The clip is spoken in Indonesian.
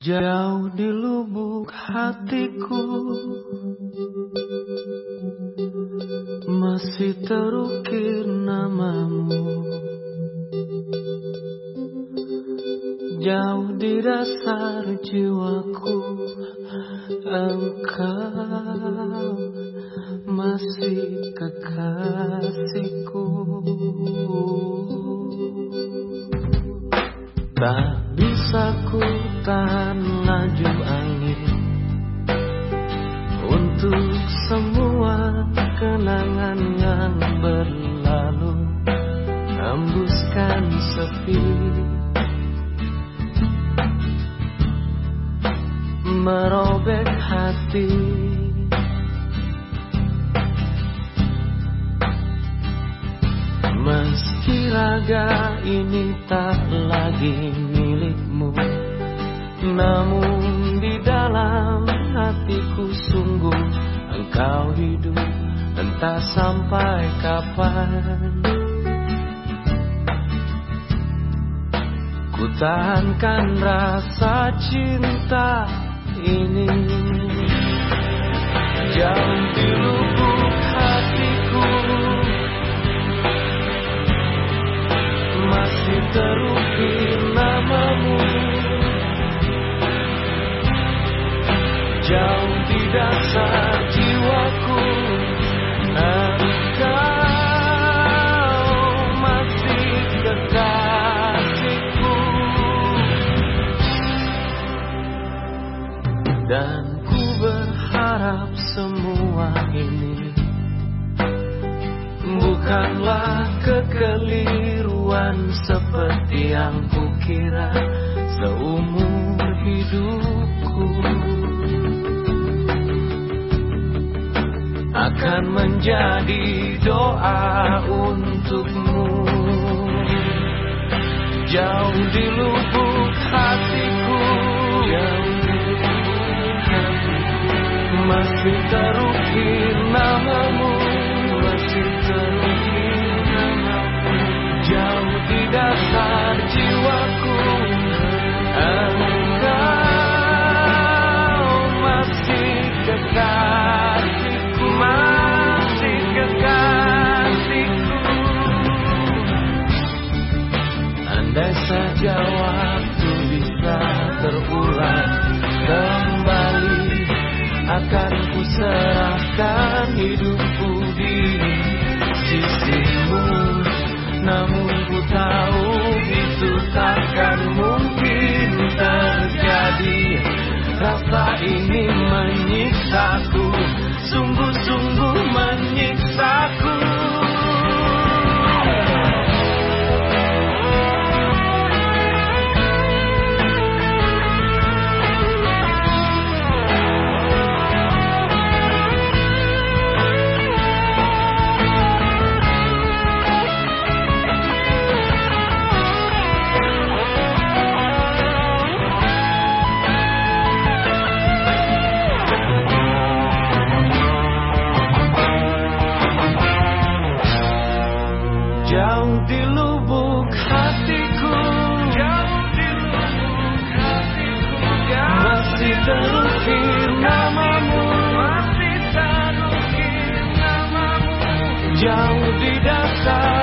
Jauh di lubuk hatiku masih terukir namamu. Jauh di dasar jiwaku engkau masih kekasihku. Tak bisa ku tahan laju angin untuk semua kenangan yang berlalu, hembuskan sepi, merobek hati. Meski raga ini tak lagi milikmu, namun di dalam hatiku sungguh engkau hidup, entah sampai kapan. Ku tahankan rasa cinta ini jauh di lubuk hatiku, masih terukir namamu. Jauh di dasar jiwaku engkau masih kekasihku. Dan ku berharap semua ini bukanlah kekeliruan seperti yang kukira seumur hidupku. Akan menjadi doa untukmu. Jauh di lubuk hatiku, masih terukir namamu, masih terukir namamu. Jauh di dasar jiwaku engkau masih kekasihku, masih kekasihku. Andai saja waktu bisa terulang kembali, akan ku serahkan hidupku di sisimu. Namun ku tahu itu takkan mungkin terjadi. Rasa ini menyiksaku, sungguh-sungguh menyiksaku. Jauh di lubuk hatiku, jauh di lubuk hatiku, masih terukir namamu, masih terukir namamu. Jauh di dasar